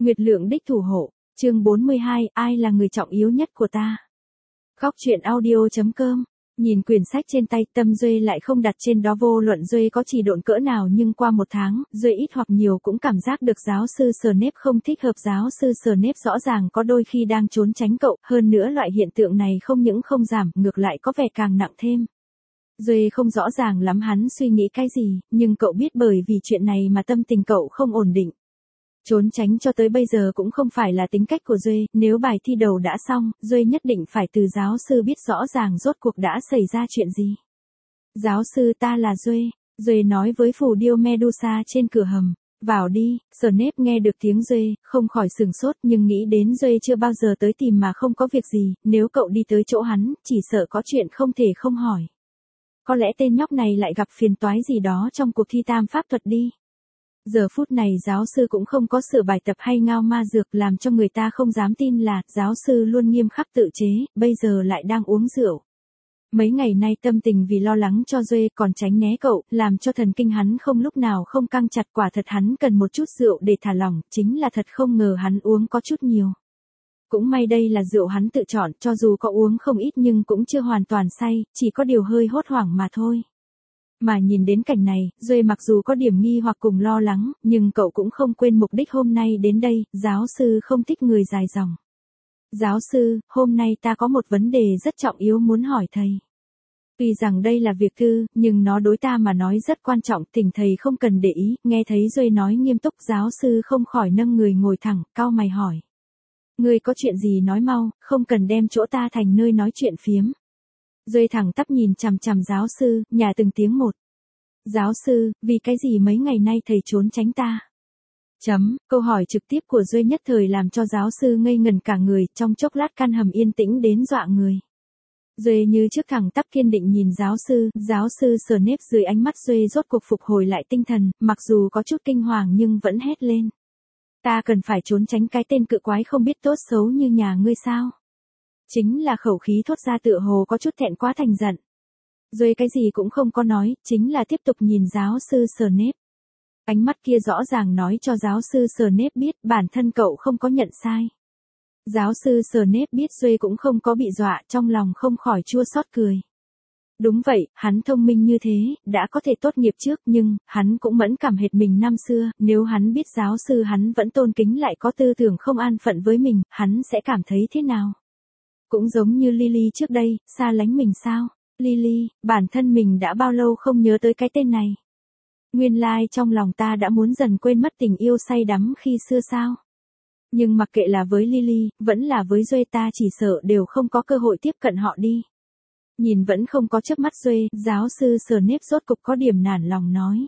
Nguyệt Lượng đích thủ hộ, chương 42, ai là người trọng yếu nhất của ta? Góc truyện audio.com. Nhìn quyển sách trên tay, tâm Duệ lại không đặt trên đó, vô luận Duệ có chỉ độn cỡ nào, nhưng qua một tháng, Duệ ít hoặc nhiều cũng cảm giác được giáo sư Snape không thích hợp. Giáo sư Snape rõ ràng có đôi khi đang trốn tránh cậu, hơn nữa loại hiện tượng này không những không giảm, ngược lại có vẻ càng nặng thêm. Duệ không rõ ràng lắm hắn suy nghĩ cái gì, nhưng cậu biết bởi vì chuyện này mà tâm tình cậu không ổn định. Trốn tránh cho tới bây giờ cũng không phải là tính cách của Duệ, nếu bài thi đầu đã xong, Duệ nhất định phải từ giáo sư biết rõ ràng rốt cuộc đã xảy ra chuyện gì. Giáo sư, ta là Duệ. Duệ nói với phù điêu Medusa trên cửa hầm. Vào đi. Snape nghe được tiếng Duệ, không khỏi sửng sốt, nhưng nghĩ đến Duệ chưa bao giờ tới tìm mà không có việc gì, nếu cậu đi tới chỗ hắn, chỉ sợ có chuyện không thể không hỏi. Có lẽ tên nhóc này lại gặp phiền toái gì đó trong cuộc thi tam pháp thuật đi. Giờ phút này giáo sư cũng không có sửa bài tập hay ngao ma dược, làm cho người ta không dám tin là giáo sư luôn nghiêm khắc tự chế, bây giờ lại đang uống rượu. Mấy ngày nay tâm tình vì lo lắng cho Duệ còn tránh né cậu, làm cho thần kinh hắn không lúc nào không căng chặt, quả thật hắn cần một chút rượu để thả lỏng, chính là thật không ngờ hắn uống có chút nhiều. Cũng may đây là rượu hắn tự chọn, cho dù có uống không ít nhưng cũng chưa hoàn toàn say, chỉ có điều hơi hốt hoảng mà thôi. Mà nhìn đến cảnh này, Duệ mặc dù có điểm nghi hoặc cùng lo lắng, nhưng cậu cũng không quên mục đích hôm nay đến đây, giáo sư không thích người dài dòng. Giáo sư, hôm nay ta có một vấn đề rất trọng yếu muốn hỏi thầy. Tuy rằng đây là việc tư, nhưng nó đối ta mà nói rất quan trọng, thỉnh thầy không cần để ý. Nghe thấy Duệ nói nghiêm túc, giáo sư không khỏi nâng người ngồi thẳng, cau mày hỏi. Ngươi có chuyện gì nói mau, không cần đem chỗ ta thành nơi nói chuyện phiếm. Duệ thẳng tắp nhìn chằm chằm giáo sư, nhả từng tiếng một. Giáo sư, vì cái gì mấy ngày nay thầy trốn tránh ta? Câu hỏi trực tiếp của Duệ nhất thời làm cho giáo sư ngây ngẩn cả người, trong chốc lát căn hầm yên tĩnh đến dọa người. Duệ như trước thẳng tắp kiên định nhìn giáo sư Snape dưới ánh mắt Duệ rốt cuộc phục hồi lại tinh thần, mặc dù có chút kinh hoàng nhưng vẫn hét lên. Ta cần phải trốn tránh cái tên cự quái không biết tốt xấu như nhà ngươi sao? Chính là khẩu khí thốt ra tựa hồ có chút thẹn quá thành giận. Duệ cái gì cũng không có nói, chính là tiếp tục nhìn giáo sư Snape. Ánh mắt kia rõ ràng nói cho giáo sư Snape biết bản thân cậu không có nhận sai. Giáo sư Snape biết Duệ cũng không có bị dọa, trong lòng không khỏi chua xót cười. Đúng vậy, hắn thông minh như thế, đã có thể tốt nghiệp trước, nhưng hắn cũng mẫn cảm hệt mình năm xưa, nếu hắn biết giáo sư hắn vẫn tôn kính lại có tư tưởng không an phận với mình, hắn sẽ cảm thấy thế nào? Cũng giống như Lily trước đây, xa lánh mình sao? Lily, bản thân mình đã bao lâu không nhớ tới cái tên này? Nguyên lai trong lòng ta đã muốn dần quên mất tình yêu say đắm khi xưa sao? Nhưng mặc kệ là với Lily, vẫn là với Duệ, ta chỉ sợ đều không có cơ hội tiếp cận họ đi. Nhìn vẫn không có chớp mắt Duệ, giáo sư Snape rốt cục có điểm nản lòng nói.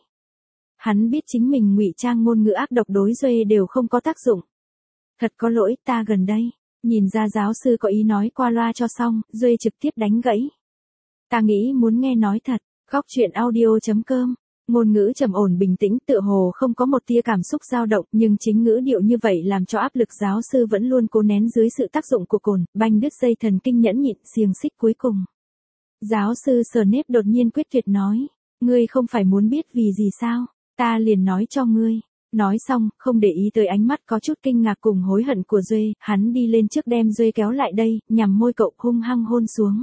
Hắn biết chính mình ngụy trang ngôn ngữ ác độc đối Duệ đều không có tác dụng. Thật có lỗi, ta gần đây. Nhìn ra giáo sư có ý nói qua loa cho xong, Duệ trực tiếp đánh gãy. Ta nghĩ muốn nghe nói thật. Góc truyện audio.com. Ngôn ngữ trầm ổn bình tĩnh, tựa hồ không có một tia cảm xúc dao động, nhưng chính ngữ điệu như vậy làm cho áp lực giáo sư vẫn luôn cố nén dưới sự tác dụng của cồn, banh đứt dây thần kinh nhẫn nhịn xiềng xích cuối cùng. Giáo sư Snape đột nhiên quyết tuyệt nói, ngươi không phải muốn biết vì gì sao, ta liền nói cho ngươi. Nói xong, không để ý tới ánh mắt có chút kinh ngạc cùng hối hận của Duệ, hắn đi lên trước đem Duệ kéo lại đây, nhằm môi cậu hung hăng hôn xuống.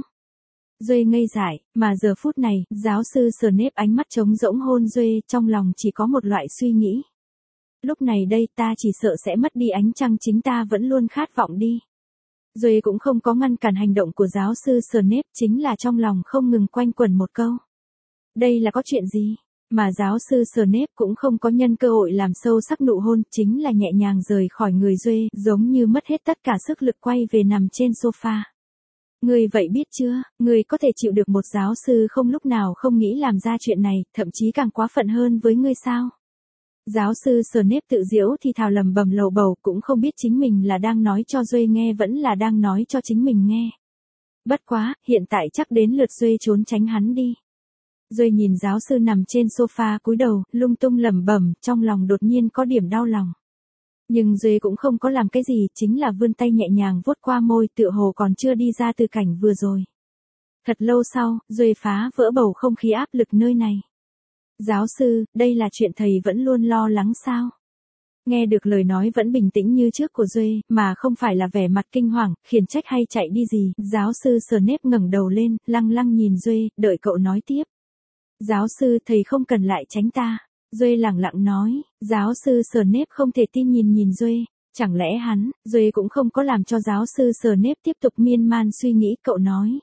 Duệ ngây dại, mà giờ phút này, giáo sư Snape ánh mắt trống rỗng hôn Duệ, trong lòng chỉ có một loại suy nghĩ. Lúc này đây ta chỉ sợ sẽ mất đi ánh trăng chính ta vẫn luôn khát vọng đi. Duệ cũng không có ngăn cản hành động của giáo sư Snape, chính là trong lòng không ngừng quanh quẩn một câu. Đây là có chuyện gì? Mà giáo sư Snape cũng không có nhân cơ hội làm sâu sắc nụ hôn, chính là nhẹ nhàng rời khỏi người Duệ, giống như mất hết tất cả sức lực quay về nằm trên sofa. Ngươi vậy biết chưa, ngươi có thể chịu được một giáo sư không lúc nào không nghĩ làm ra chuyện này, thậm chí càng quá phận hơn với ngươi sao? Giáo sư Snape tự giễu thì thào lầm bầm lầu bầu, cũng không biết chính mình là đang nói cho Duệ nghe vẫn là đang nói cho chính mình nghe. Bất quá, hiện tại chắc đến lượt Duệ trốn tránh hắn đi. Duệ nhìn giáo sư nằm trên sofa cúi đầu, lung tung lẩm bẩm, trong lòng đột nhiên có điểm đau lòng. Nhưng Duệ cũng không có làm cái gì, chính là vươn tay nhẹ nhàng vuốt qua môi, tựa hồ còn chưa đi ra từ cảnh vừa rồi. Thật lâu sau, Duệ phá vỡ bầu không khí áp lực nơi này. Giáo sư, đây là chuyện thầy vẫn luôn lo lắng sao? Nghe được lời nói vẫn bình tĩnh như trước của Duệ, mà không phải là vẻ mặt kinh hoàng, khiển trách hay chạy đi gì, giáo sư Snape ngẩng đầu lên, lăng lăng nhìn Duệ, đợi cậu nói tiếp. Giáo sư, thầy không cần lại tránh ta. Duệ lẳng lặng nói, giáo sư Snape không thể tin nhìn Duệ. Chẳng lẽ hắn, Duệ cũng không có làm cho giáo sư Snape tiếp tục miên man suy nghĩ, cậu nói.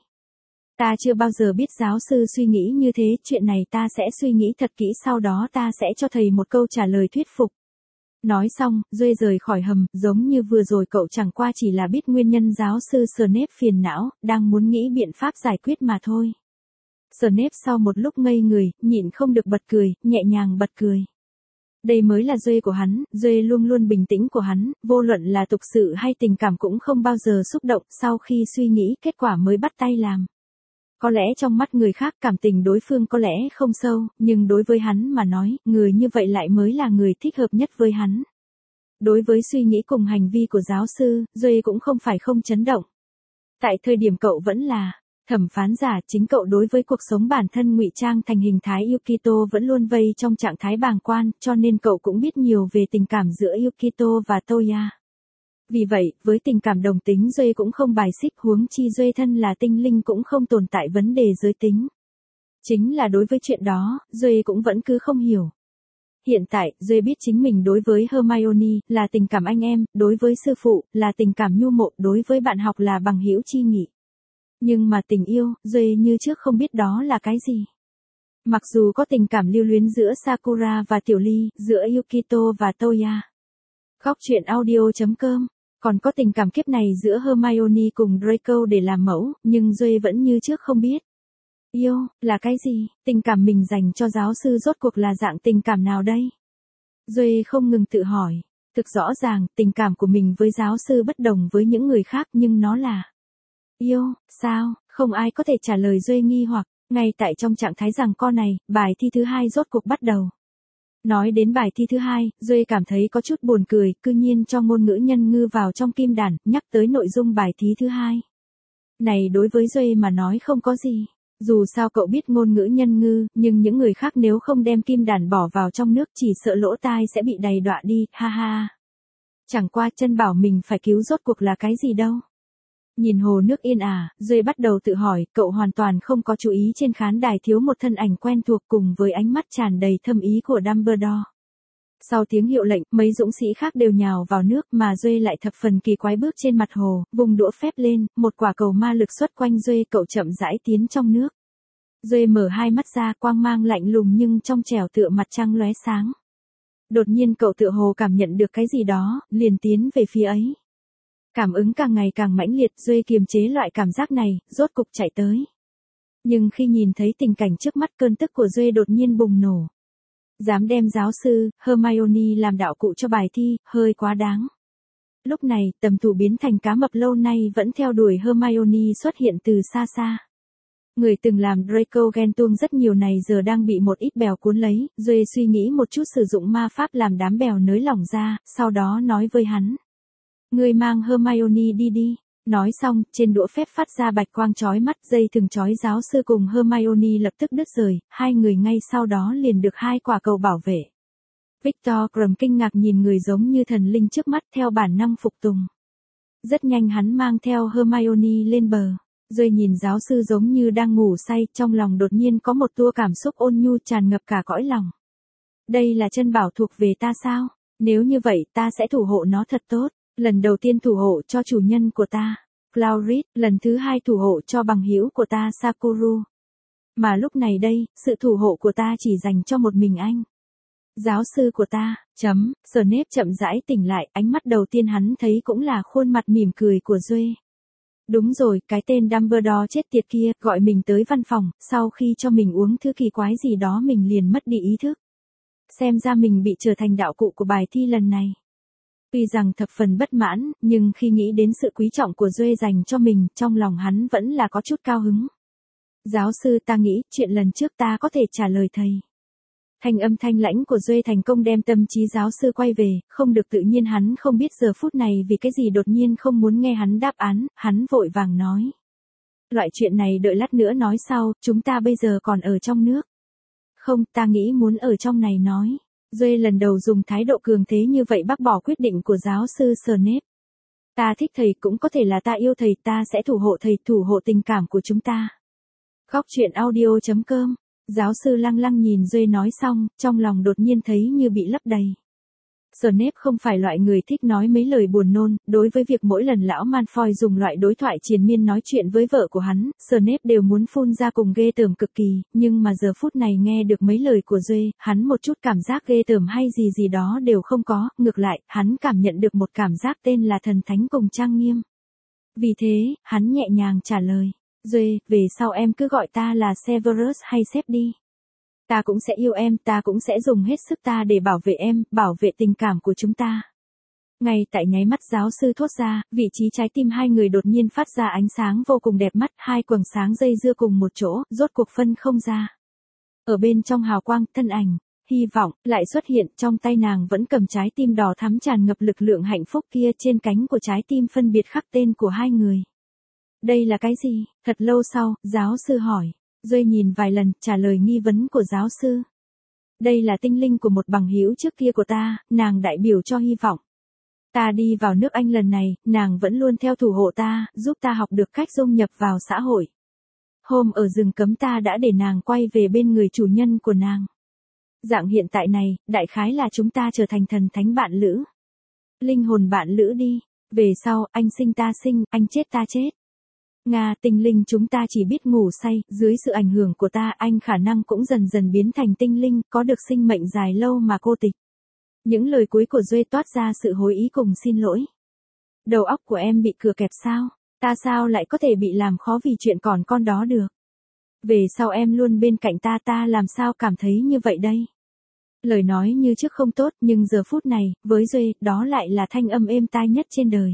Ta chưa bao giờ biết giáo sư suy nghĩ như thế, chuyện này ta sẽ suy nghĩ thật kỹ, sau đó ta sẽ cho thầy một câu trả lời thuyết phục. Nói xong, Duệ rời khỏi hầm, giống như vừa rồi cậu chẳng qua chỉ là biết nguyên nhân giáo sư Snape phiền não, đang muốn nghĩ biện pháp giải quyết mà thôi. Snape sau một lúc ngây người, nhịn không được bật cười, nhẹ nhàng bật cười. Đây mới là Duệ của hắn, Duệ luôn luôn bình tĩnh của hắn, vô luận là tục sự hay tình cảm cũng không bao giờ xúc động, sau khi suy nghĩ kết quả mới bắt tay làm. Có lẽ trong mắt người khác cảm tình đối phương có lẽ không sâu, nhưng đối với hắn mà nói, người như vậy lại mới là người thích hợp nhất với hắn. Đối với suy nghĩ cùng hành vi của giáo sư, Duệ cũng không phải không chấn động. Tại thời điểm cậu vẫn là thẩm phán giả, chính cậu đối với cuộc sống bản thân ngụy trang thành hình thái Yukito vẫn luôn vây trong trạng thái bàng quan, cho nên cậu cũng biết nhiều về tình cảm giữa Yukito và Toya. Vì vậy, với tình cảm đồng tính Duệ cũng không bài xích, huống chi Duệ thân là tinh linh cũng không tồn tại vấn đề giới tính. Chính là đối với chuyện đó, Duệ cũng vẫn cứ không hiểu. Hiện tại, Duệ biết chính mình đối với Hermione là tình cảm anh em, đối với sư phụ là tình cảm nhu mộ, đối với bạn học là bằng hữu chi nghị. Nhưng mà tình yêu, Duệ như trước không biết đó là cái gì. Mặc dù có tình cảm lưu luyến giữa Sakura và Tiểu Ly, giữa Yukito và Toya. Góc truyện audio.com, còn có tình cảm kiếp này giữa Hermione cùng Draco để làm mẫu, nhưng Duệ vẫn như trước không biết. Yêu, là cái gì? Tình cảm mình dành cho giáo sư rốt cuộc là dạng tình cảm nào đây? Duệ không ngừng tự hỏi. Thực rõ ràng, tình cảm của mình với giáo sư bất đồng với những người khác, nhưng nó là yêu, sao? Không ai có thể trả lời Duệ nghi hoặc. Ngay tại trong trạng thái giằng co này, bài thi thứ 2 rốt cuộc bắt đầu. Nói đến bài thi thứ 2, Duệ cảm thấy có chút buồn cười, cư nhiên cho ngôn ngữ nhân ngư vào trong kim đàn, nhắc tới nội dung bài thi thứ 2. Này đối với Duệ mà nói không có gì. Dù sao cậu biết ngôn ngữ nhân ngư, nhưng những người khác nếu không đem kim đàn bỏ vào trong nước chỉ sợ lỗ tai sẽ bị đầy đọa đi, ha ha. Chẳng qua chân bảo mình phải cứu rốt cuộc là cái gì đâu. Nhìn hồ nước yên ả, Duệ bắt đầu tự hỏi, cậu hoàn toàn không có chú ý trên khán đài thiếu một thân ảnh quen thuộc cùng với ánh mắt tràn đầy thâm ý của Dumbledore. Sau tiếng hiệu lệnh, mấy dũng sĩ khác đều nhào vào nước mà Duệ lại thập phần kỳ quái bước trên mặt hồ, vùng đũa phép lên, một quả cầu ma lực xuất quanh Duệ, cậu chậm rãi tiến trong nước. Duệ mở hai mắt ra, quang mang lạnh lùng nhưng trong trẻo tựa mặt trăng lóe sáng. Đột nhiên cậu tựa hồ cảm nhận được cái gì đó, liền tiến về phía ấy. Cảm ứng càng ngày càng mãnh liệt, Duệ kiềm chế loại cảm giác này, rốt cục chạy tới. Nhưng khi nhìn thấy tình cảnh trước mắt, cơn tức của Duệ đột nhiên bùng nổ. Dám đem giáo sư Hermione làm đạo cụ cho bài thi, hơi quá đáng. Lúc này, tầm thủ biến thành cá mập lâu nay vẫn theo đuổi Hermione xuất hiện từ xa xa. Người từng làm Draco ghen tuông rất nhiều này giờ đang bị một ít bèo cuốn lấy, Duệ suy nghĩ một chút sử dụng ma pháp làm đám bèo nới lỏng ra, sau đó nói với hắn. Ngươi mang Hermione đi đi. Nói xong, trên đũa phép phát ra bạch quang chói mắt, dây thừng chói giáo sư cùng Hermione lập tức đứt rời, hai người ngay sau đó liền được 2 quả cầu bảo vệ. Victor Krum kinh ngạc nhìn người giống như thần linh trước mắt, theo bản năng phục tùng. Rất nhanh hắn mang theo Hermione lên bờ. Duệ nhìn giáo sư giống như đang ngủ say, trong lòng đột nhiên có một tua cảm xúc ôn nhu tràn ngập cả cõi lòng. Đây là chân bảo thuộc về ta sao? Nếu như vậy ta sẽ thủ hộ nó thật tốt. Lần đầu tiên thủ hộ cho chủ nhân của ta, Claurit, lần thứ 2 thủ hộ cho bằng hữu của ta Sakuru. Mà lúc này đây, sự thủ hộ của ta chỉ dành cho một mình anh. Giáo sư của ta, Snape chậm rãi tỉnh lại, ánh mắt đầu tiên hắn thấy cũng là khuôn mặt mỉm cười của Duệ. Đúng rồi, cái tên Dumbledore chết tiệt kia, gọi mình tới văn phòng, sau khi cho mình uống thứ kỳ quái gì đó mình liền mất đi ý thức. Xem ra mình bị trở thành đạo cụ của bài thi lần này. Tuy rằng thập phần bất mãn, nhưng khi nghĩ đến sự quý trọng của Duệ dành cho mình, trong lòng hắn vẫn là có chút cao hứng. Giáo sư, ta nghĩ, chuyện lần trước ta có thể trả lời thầy. Thanh âm thanh lãnh của Duệ thành công đem tâm trí giáo sư quay về, không được tự nhiên hắn không biết giờ phút này vì cái gì đột nhiên không muốn nghe hắn đáp án, hắn vội vàng nói. Loại chuyện này đợi lát nữa nói sau, chúng ta bây giờ còn ở trong nước. Không, ta nghĩ muốn ở trong này nói. Duệ lần đầu dùng thái độ cường thế như vậy bác bỏ quyết định của giáo sư Snape. Ta thích thầy cũng có thể là ta yêu thầy, ta sẽ thủ hộ thầy, thủ hộ tình cảm của chúng ta. Khóc chuyện audio.com. Giáo sư lăng lăng nhìn Duệ nói xong, trong lòng đột nhiên thấy như bị lấp đầy. Snape không phải loại người thích nói mấy lời buồn nôn, đối với việc mỗi lần lão Malfoy dùng loại đối thoại triền miên nói chuyện với vợ của hắn, Snape đều muốn phun ra cùng ghê tởm cực kỳ, nhưng mà giờ phút này nghe được mấy lời của Duệ, hắn một chút cảm giác ghê tởm hay gì gì đó đều không có, ngược lại, hắn cảm nhận được một cảm giác tên là thần thánh cùng trang nghiêm. Vì thế, hắn nhẹ nhàng trả lời, Duệ, về sau em cứ gọi ta là Severus hay sếp đi. Ta cũng sẽ yêu em, ta cũng sẽ dùng hết sức ta để bảo vệ em, bảo vệ tình cảm của chúng ta. Ngay tại nháy mắt giáo sư thốt ra, vị trí trái tim hai người đột nhiên phát ra ánh sáng vô cùng đẹp mắt, hai quầng sáng dây dưa cùng một chỗ, rốt cuộc phân không ra. Ở bên trong hào quang, thân ảnh, hy vọng, lại xuất hiện, trong tay nàng vẫn cầm trái tim đỏ thắm tràn ngập lực lượng hạnh phúc kia, trên cánh của trái tim phân biệt khắc tên của hai người. Đây là cái gì? Thật lâu sau, giáo sư hỏi. Duệ nhìn vài lần, trả lời nghi vấn của giáo sư. Đây là tinh linh của một bằng hữu trước kia của ta, nàng đại biểu cho hy vọng. Ta đi vào nước Anh lần này, nàng vẫn luôn theo thủ hộ ta, giúp ta học được cách dung nhập vào xã hội. Hôm ở rừng cấm ta đã để nàng quay về bên người chủ nhân của nàng. Dạng hiện tại này, đại khái là chúng ta trở thành thần thánh bạn lữ. Linh hồn bạn lữ đi. Về sau, anh sinh ta sinh, anh chết ta chết. Nga, tinh linh chúng ta chỉ biết ngủ say, dưới sự ảnh hưởng của ta anh khả năng cũng dần dần biến thành tinh linh, có được sinh mệnh dài lâu mà cô tịch. Những lời cuối của Duệ toát ra sự hối ý cùng xin lỗi. Đầu óc của em bị cửa kẹp sao? Ta sao lại có thể bị làm khó vì chuyện còn con đó được? Về sau em luôn bên cạnh ta, ta làm sao cảm thấy như vậy đây? Lời nói như trước không tốt, nhưng giờ phút này, với Duệ, đó lại là thanh âm êm tai nhất trên đời.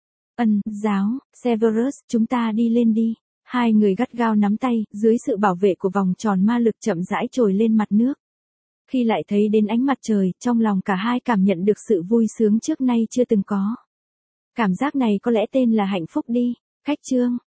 Giáo, Severus, chúng ta đi lên đi. Hai người gắt gao nắm tay, dưới sự bảo vệ của vòng tròn ma lực chậm rãi trồi lên mặt nước. Khi lại thấy đến ánh mặt trời, trong lòng cả hai cảm nhận được sự vui sướng trước nay chưa từng có. Cảm giác này có lẽ tên là hạnh phúc đi. Khách chương.